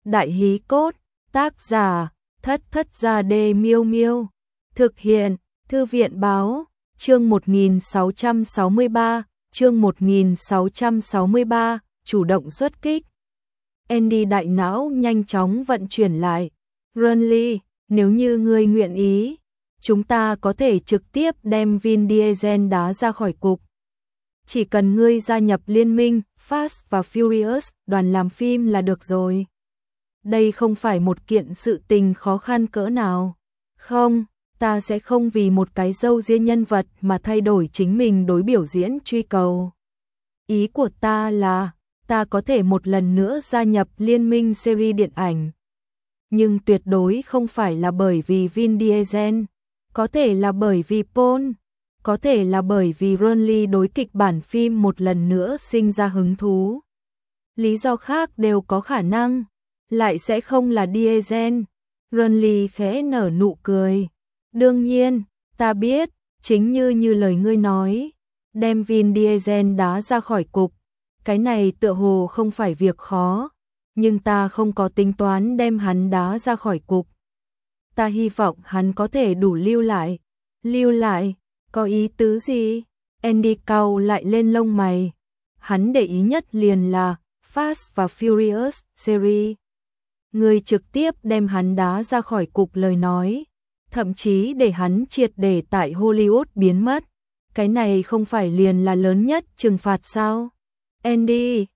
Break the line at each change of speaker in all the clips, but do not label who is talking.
Đại hí cốt, tác giả, Thất Thất Gia Đê Miêu Miêu. Thực hiện, Thư viện báo, chương 1663, chương 1663, chủ động xuất kích. Andy đại não nhanh chóng vận chuyển lại. Renly, nếu như ngươi nguyện ý, chúng ta có thể trực tiếp đem Vin Diesel đá ra khỏi cục. Chỉ cần ngươi gia nhập liên minh Fast và Furious, đoàn làm phim là được rồi. Đây không phải một kiện sự tình khó khăn cỡ nào. Không, ta sẽ không vì một cái râu ria nhân vật mà thay đổi chính mình đối biểu diễn truy cầu. Ý của ta là, ta có thể một lần nữa gia nhập liên minh series điện ảnh. Nhưng tuyệt đối không phải là bởi vì Vin Diesel, có thể là bởi vì Paul, có thể là bởi vì Renly đối kịch bản phim một lần nữa sinh ra hứng thú. Lý do khác đều có khả năng, lại sẽ không là Diesel. Renly khẽ nở nụ cười. Đương nhiên, ta biết, chính như lời ngươi nói, đem Vin Diesel đá ra khỏi cục, cái này tựa hồ không phải việc khó, nhưng ta không có tính toán đem hắn đá ra khỏi cục. Ta hy vọng hắn có thể đủ lưu lại. Lưu lại, có ý tứ gì? Andy cau lại lên lông mày. Hắn để ý nhất liền là Fast và Furious series. Người trực tiếp đem hắn đá ra khỏi cục lời nói, thậm chí để hắn triệt để tại Hollywood biến mất. Cái này không phải liền là lớn nhất trừng phạt sao? Andy,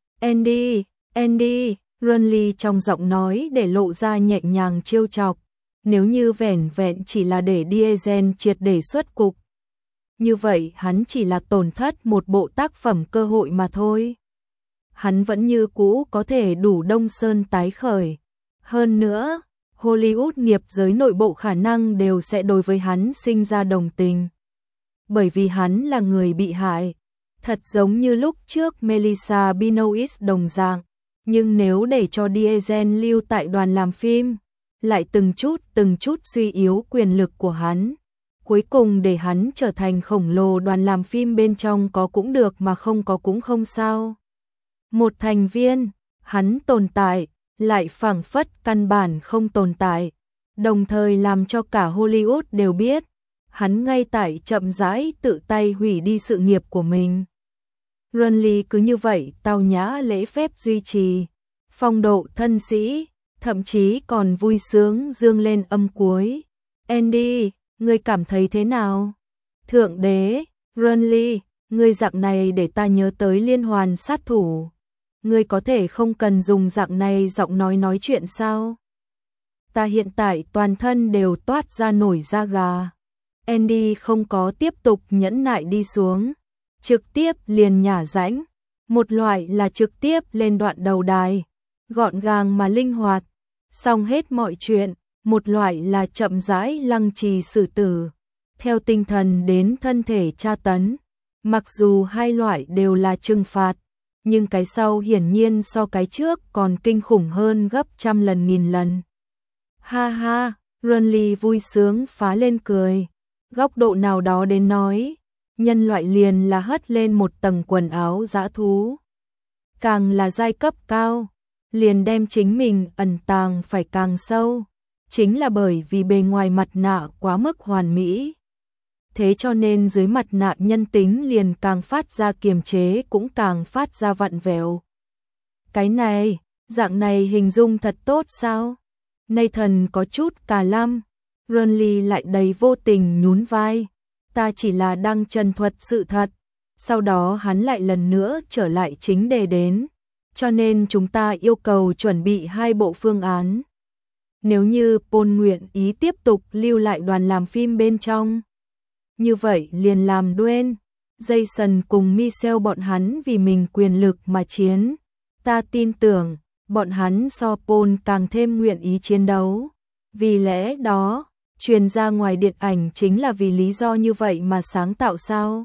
Renly trong giọng nói để lộ ra nhẹ nhàng trêu chọc. Nếu như vẻn vẹn chỉ là để Diesel triệt để xuất cục, như vậy hắn chỉ là tổn thất một bộ tác phẩm cơ hội mà thôi. Hắn vẫn như cũ có thể đủ đông sơn tái khởi. Hơn nữa, Hollywood nghiệp giới nội bộ khả năng đều sẽ đối với hắn sinh ra đồng tình. Bởi vì hắn là người bị hại, thật giống như lúc trước Melissa Benoist đồng dạng. Nhưng nếu để cho Diesel lưu tại đoàn làm phim, lại từng chút suy yếu quyền lực của hắn. Cuối cùng để hắn trở thành khổng lồ đoàn làm phim bên trong có cũng được mà không có cũng không sao. Một thành viên, hắn tồn tại, lại phảng phất căn bản không tồn tại, đồng thời làm cho cả Hollywood đều biết, hắn ngay tại chậm rãi tự tay hủy đi sự nghiệp của mình. Renly cứ như vậy tao nhã lễ phép duy trì, phong độ thân sĩ, thậm chí còn vui sướng dương lên âm cuối. Andy, ngươi cảm thấy thế nào? Thượng đế, Renly, ngươi dạng này để ta nhớ tới liên hoàn sát thủ. Ngươi có thể không cần dùng dạng này giọng nói chuyện sao? Ta hiện tại toàn thân đều toát ra nổi da gà. Andy không có tiếp tục nhẫn nại đi xuống, trực tiếp liền nhả rãnh. Một loại là trực tiếp lên đoạn đầu đài, gọn gàng mà linh hoạt, xong hết mọi chuyện. Một loại là chậm rãi lăng trì xử tử, theo tinh thần đến thân thể tra tấn. Mặc dù hai loại đều là trừng phạt, nhưng cái sau hiển nhiên so cái trước còn kinh khủng hơn gấp trăm lần nghìn lần. Ha ha, Renly vui sướng phá lên cười. Góc độ nào đó đến nói, nhân loại liền là hất lên một tầng quần áo dã thú. Càng là giai cấp cao, liền đem chính mình ẩn tàng phải càng sâu. Chính là bởi vì bề ngoài mặt nạ quá mức hoàn mỹ. Thế cho nên dưới mặt nạ nhân tính liền càng phát ra kiềm chế cũng càng phát ra vặn vẹo. Cái này, dạng này hình dung thật tốt sao? Nathan có chút cà lăm, Renly lại đầy vô tình nhún vai. Ta chỉ là đang trần thuật sự thật. Sau đó hắn lại lần nữa trở lại chính đề đến. Cho nên chúng ta yêu cầu chuẩn bị hai bộ phương án. Nếu như Paul nguyện ý tiếp tục lưu lại đoàn làm phim bên trong, như vậy liền làm Dwayne, Jason cùng Michelle bọn hắn vì mình quyền lực mà chiến. Ta tin tưởng, bọn hắn so Paul càng thêm nguyện ý chiến đấu. Vì lẽ đó, truyền ra ngoài điện ảnh chính là vì lý do như vậy mà sáng tạo sao?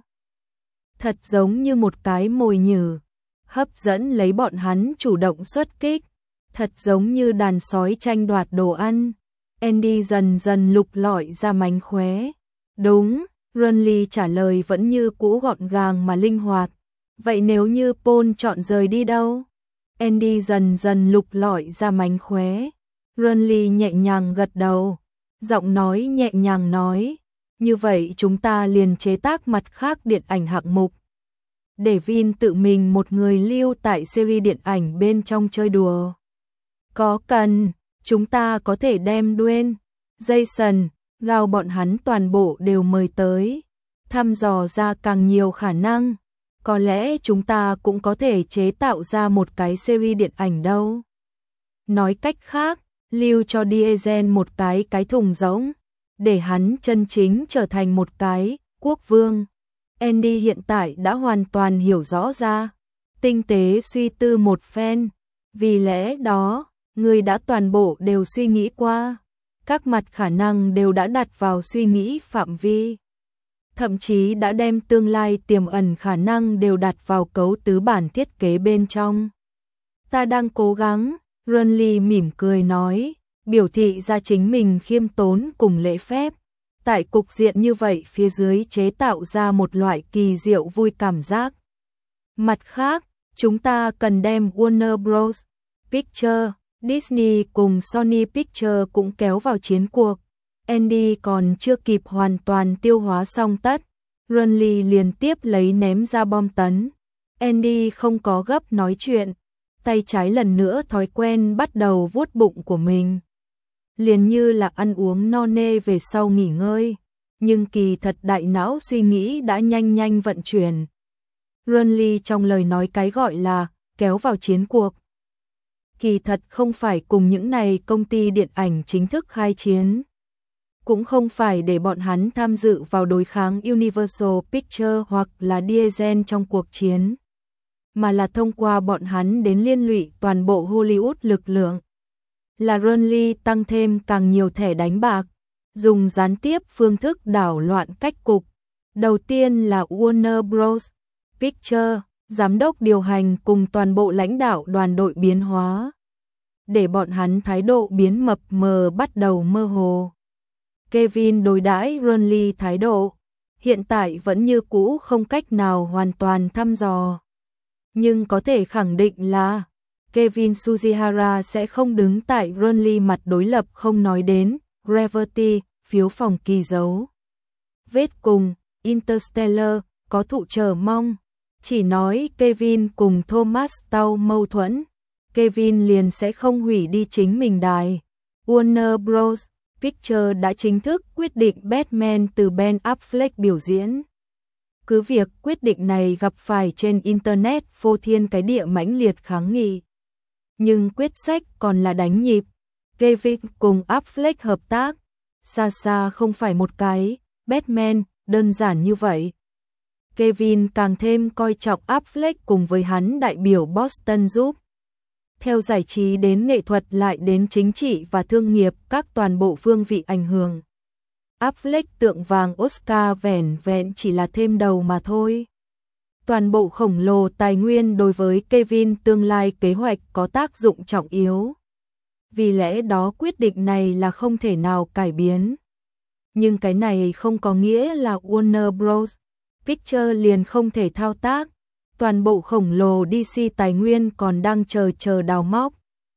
Thật giống như một cái mồi nhử, hấp dẫn lấy bọn hắn chủ động xuất kích. Thật giống như đàn sói tranh đoạt đồ ăn. Andy dần dần lục lọi ra mánh khóe. Đúng, Renly trả lời vẫn như cũ gọn gàng mà linh hoạt. Vậy nếu như Paul chọn rời đi đâu? Andy dần dần lục lọi ra mánh khóe. Renly nhẹ nhàng gật đầu, giọng nói nhẹ nhàng nói, như vậy chúng ta liền chế tác mặt khác điện ảnh hạng mục. Để Vin tự mình một người lưu tại series điện ảnh bên trong chơi đùa. Có cần, chúng ta có thể đem Dwayne, Jason, Gao bọn hắn toàn bộ đều mời tới, thăm dò ra càng nhiều khả năng. Có lẽ chúng ta cũng có thể chế tạo ra một cái series điện ảnh đâu. Nói cách khác, lưu cho Diesel một cái thùng rỗng, để hắn chân chính trở thành một cái quốc vương. Andy hiện tại đã hoàn toàn hiểu rõ ra, tinh tế suy tư một phen, vì lẽ đó, người đã toàn bộ đều suy nghĩ qua, các mặt khả năng đều đã đặt vào suy nghĩ phạm vi. Thậm chí đã đem tương lai tiềm ẩn khả năng đều đặt vào cấu tứ bản thiết kế bên trong. Ta đang cố gắng, Renly mỉm cười nói, biểu thị ra chính mình khiêm tốn cùng lễ phép. Tại cục diện như vậy phía dưới chế tạo ra một loại kỳ diệu vui cảm giác. Mặt khác, chúng ta cần đem Warner Bros. Pictures, Disney cùng Sony Pictures cũng kéo vào chiến cuộc. Andy còn chưa kịp hoàn toàn tiêu hóa xong tất, Renly liền tiếp lấy ném ra bom tấn. Andy không có gấp nói chuyện, tay trái lần nữa thói quen bắt đầu vuốt bụng của mình. Liền như là ăn uống no nê về sau nghỉ ngơi, nhưng kỳ thật đại não suy nghĩ đã nhanh nhanh vận chuyển. Renly trong lời nói cái gọi là kéo vào chiến cuộc. Kỳ thật không phải cùng những này công ty điện ảnh chính thức khai chiến. Cũng không phải để bọn hắn tham dự vào đối kháng Universal Pictures hoặc là Diesel trong cuộc chiến, mà là thông qua bọn hắn đến liên lụy toàn bộ Hollywood lực lượng. Là Renly tăng thêm càng nhiều thẻ đánh bạc, dùng gián tiếp phương thức đảo loạn cách cục. Đầu tiên là Warner Bros. Pictures, giám đốc điều hành cùng toàn bộ lãnh đạo đoàn đội biến hóa, để bọn hắn thái độ biến mập mờ bắt đầu mơ hồ. Kevin đối đãi Renly thái độ, hiện tại vẫn như cũ không cách nào hoàn toàn thăm dò. Nhưng có thể khẳng định là Kevin Sujihara sẽ không đứng tại Renly mặt đối lập, không nói đến Gravity, phiếu phòng kỳ dấu. Vết cùng, Interstellar, có thụ chờ mong. Chỉ nói Kevin cùng Thomas Tao mâu thuẫn, Kevin liền sẽ không hủy đi chính mình đài. Warner Bros. Pictures đã chính thức quyết định Batman từ Ben Affleck biểu diễn. Cứ việc quyết định này gặp phải trên Internet phô thiên cái địa mãnh liệt kháng nghị. Nhưng quyết sách còn là đánh nhịp. Kevin cùng Affleck hợp tác, xa xa không phải một cái Batman đơn giản như vậy. Kevin càng thêm coi trọng Affleck cùng với hắn đại biểu Boston giúp. Theo giải trí đến nghệ thuật lại đến chính trị và thương nghiệp, các toàn bộ phương vị ảnh hưởng. Affleck tượng vàng Oscar vẻn vẹn chỉ là thêm đầu mà thôi. Toàn bộ khổng lồ tài nguyên đối với Kevin tương lai kế hoạch có tác dụng trọng yếu. Vì lẽ đó quyết định này là không thể nào cải biến. Nhưng cái này không có nghĩa là Warner Bros. Pictures liền không thể thao tác. Toàn bộ khổng lồ DC tài nguyên còn đang chờ đào móc.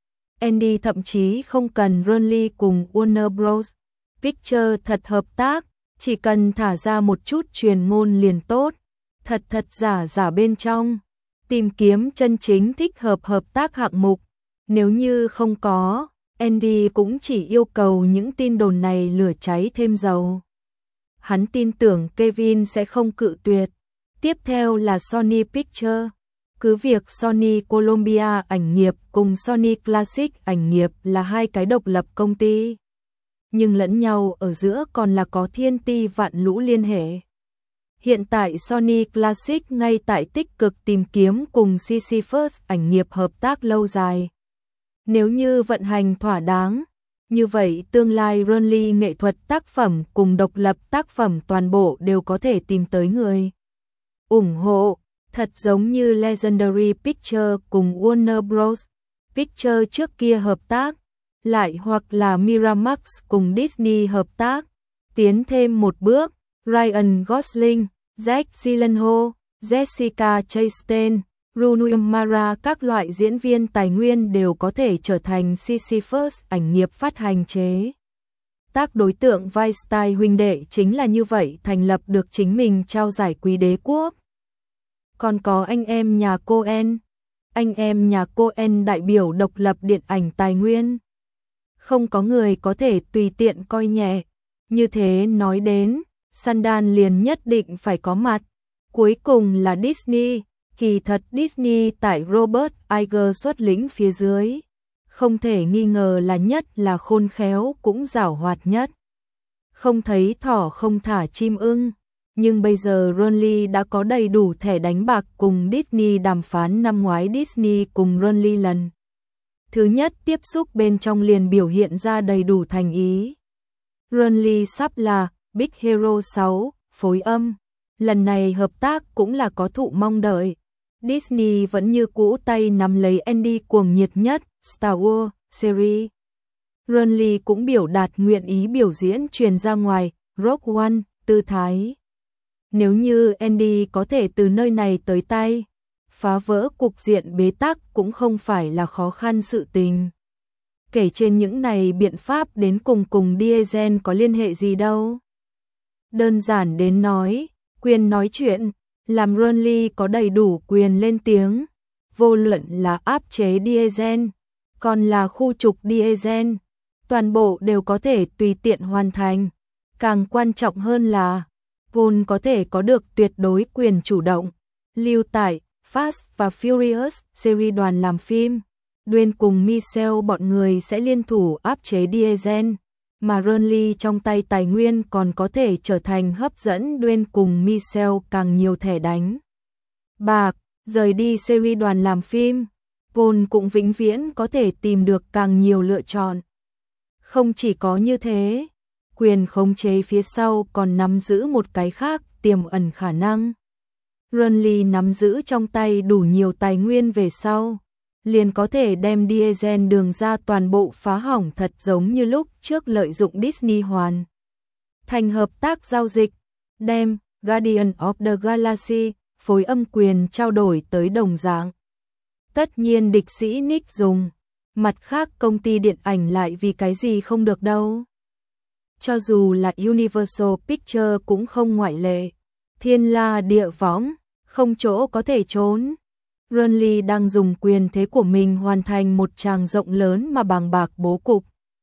Andy thậm chí không cần Renly cùng Warner Bros. Pictures thật hợp tác, chỉ cần thả ra một chút truyền ngôn liền tốt. Thật giả bên trong, tìm kiếm chân chính thích hợp tác hạng mục. Nếu như không có, Andy cũng chỉ yêu cầu những tin đồn này lửa cháy thêm dầu. Hắn tin tưởng Kevin sẽ không cự tuyệt. Tiếp theo là Sony Pictures. Cứ việc Sony Columbia ảnh nghiệp cùng Sony Classic ảnh nghiệp là hai cái độc lập công ty, nhưng lẫn nhau ở giữa còn là có thiên ti vạn lũ liên hệ. Hiện tại Sony Classic ngay tại tích cực tìm kiếm cùng CC First ảnh nghiệp hợp tác lâu dài. Nếu như vận hành thỏa đáng, như vậy tương lai Renly nghệ thuật tác phẩm cùng độc lập tác phẩm toàn bộ đều có thể tìm tới người ủng hộ, thật giống như Legendary Pictures cùng Warner Bros. Pictures trước kia hợp tác, lại hoặc là Miramax cùng Disney hợp tác. Tiến thêm một bước, Ryan Gosling, Jake Gyllenhaal, Jessica Chastain, Rooney Mara, các loại diễn viên tài nguyên đều có thể trở thành Sisyphus, ảnh nghiệp phát hành chế. Tác đối tượng Weinstein huynh đệ chính là như vậy thành lập được chính mình trao giải Quý đế quốc. Còn có anh em nhà Coen. Anh em nhà Coen đại biểu độc lập điện ảnh tài nguyên. Không có người có thể tùy tiện coi nhẹ. Như thế nói đến, Sundance liền nhất định phải có mặt. Cuối cùng là Disney. Kỳ thật Disney tại Robert Iger xuất lĩnh phía dưới. Không thể nghi ngờ là nhất là khôn khéo cũng giảo hoạt nhất. Không thấy thỏ không thả chim ưng. Nhưng bây giờ Ronly đã có đầy đủ thẻ đánh bạc cùng Disney đàm phán. Năm ngoái Disney cùng Ronly lần thứ nhất tiếp xúc bên trong liền biểu hiện ra đầy đủ thành ý. Ronly sắp là Big Hero 6, phối âm. Lần này hợp tác cũng là có thụ mong đợi. Disney vẫn như cũ tay nắm lấy Andy cuồng nhiệt nhất Star Wars series. Ronly cũng biểu đạt nguyện ý biểu diễn truyền ra ngoài Rogue One, tư thái. Nếu như Andy có thể từ nơi này tới tay, phá vỡ cục diện bế tắc cũng không phải là khó khăn sự tình. Kể trên những này biện pháp đến cùng Diesel có liên hệ gì đâu. Đơn giản đến nói, quyền nói chuyện, làm Ronly có đầy đủ quyền lên tiếng, vô luận là áp chế Diesel, còn là khu trục Diesel, toàn bộ đều có thể tùy tiện hoàn thành. Càng quan trọng hơn là, Paul có thể có được tuyệt đối quyền chủ động, lưu tại Fast và Furious series đoàn làm phim. Dwayne cùng Michelle bọn người sẽ liên thủ áp chế Diesel, mà Ronly trong tay tài nguyên còn có thể trở thành hấp dẫn Dwayne cùng Michelle càng nhiều thẻ đánh bạc, rời đi series đoàn làm phim. Paul cũng vĩnh viễn có thể tìm được càng nhiều lựa chọn. Không chỉ có như thế, quyền khống chế phía sau còn nắm giữ một cái khác tiềm ẩn khả năng. Ronly nắm giữ trong tay đủ nhiều tài nguyên về sau, liền có thể đem Diesel đường ra toàn bộ phá hỏng, thật giống như lúc trước lợi dụng Disney hoàn thành hợp tác giao dịch, đem Guardian of the Galaxy phối âm quyền trao đổi tới đồng dạng. Tất nhiên địch sĩ Nick dùng, mặt khác công ty điện ảnh lại vì cái gì không được đâu. Cho dù là Universal Pictures cũng không ngoại lệ. Thiên la địa võng, không chỗ có thể trốn. Ronly đang dùng quyền thế của mình hoàn thành một tràng rộng lớn mà bàng bạc bố cục.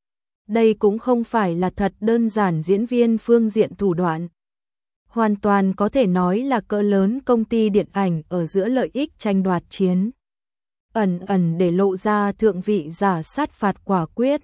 Đây cũng không phải là thật đơn giản diễn viên phương diện thủ đoạn. Hoàn toàn có thể nói là cỡ lớn công ty điện ảnh ở giữa lợi ích tranh đoạt chiến. Ẩn ẩn để lộ ra thượng vị giả sát phạt quả quyết.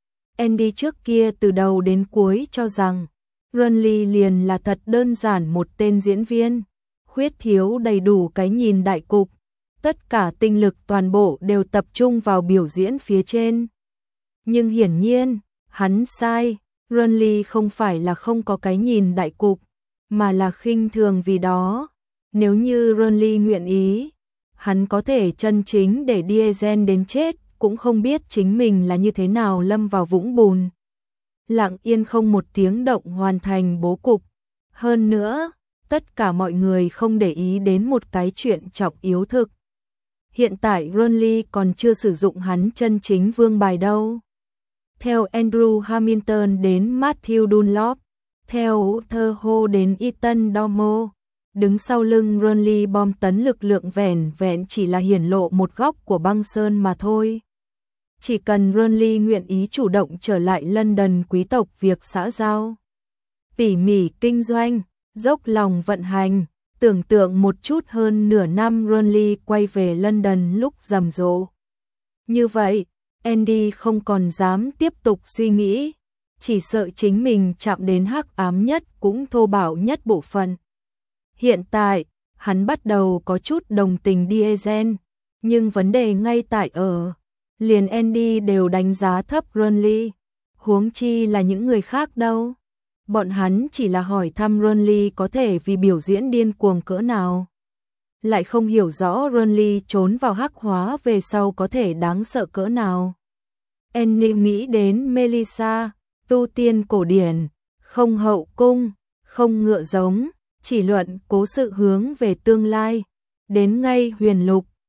Andy trước kia từ đầu đến cuối cho rằng Ronly liền là thật đơn giản một tên diễn viên, khuyết thiếu đầy đủ cái nhìn đại cục, tất cả tinh lực toàn bộ đều tập trung vào biểu diễn phía trên. Nhưng hiển nhiên, hắn sai, Ronly không phải là không có cái nhìn đại cục, mà là khinh thường vì đó. Nếu như Ronly nguyện ý, hắn có thể chân chính để Diesel đến chết, cũng không biết chính mình là như thế nào lâm vào vũng bùn. Lặng yên không một tiếng động hoàn thành bố cục. Hơn nữa, tất cả mọi người không để ý đến một cái chuyện trọng yếu thực. Hiện tại Ronly còn chưa sử dụng hắn chân chính vương bài đâu. Theo Andrew Hamilton đến Matthew Dunlop, theo Thơ Hô đến Ethan Domo, đứng sau lưng Ronly bom tấn lực lượng vẻn vẹn chỉ là hiển lộ một góc của băng sơn mà thôi. Chỉ cần Ronly nguyện ý chủ động trở lại London quý tộc việc xã giao, tỉ mỉ kinh doanh, dốc lòng vận hành, tưởng tượng một chút hơn nửa năm Ronly quay về London lúc rầm rộ. Như vậy, Andy không còn dám tiếp tục suy nghĩ, chỉ sợ chính mình chạm đến hắc ám nhất cũng thô bạo nhất bộ phận. Hiện tại, hắn bắt đầu có chút đồng tình Diesel, nhưng vấn đề ngay tại ở, liền Andy đều đánh giá thấp Ronly, huống chi là những người khác đâu. Bọn hắn chỉ là hỏi thăm Ronly có thể vì biểu diễn điên cuồng cỡ nào. Lại không hiểu rõ Ronly trốn vào hắc hóa về sau có thể đáng sợ cỡ nào. Andy nghĩ đến Melissa, tu tiên cổ điển, không hậu cung, không ngựa giống, chỉ luận cố sự hướng về tương lai. Đến ngay huyền lục,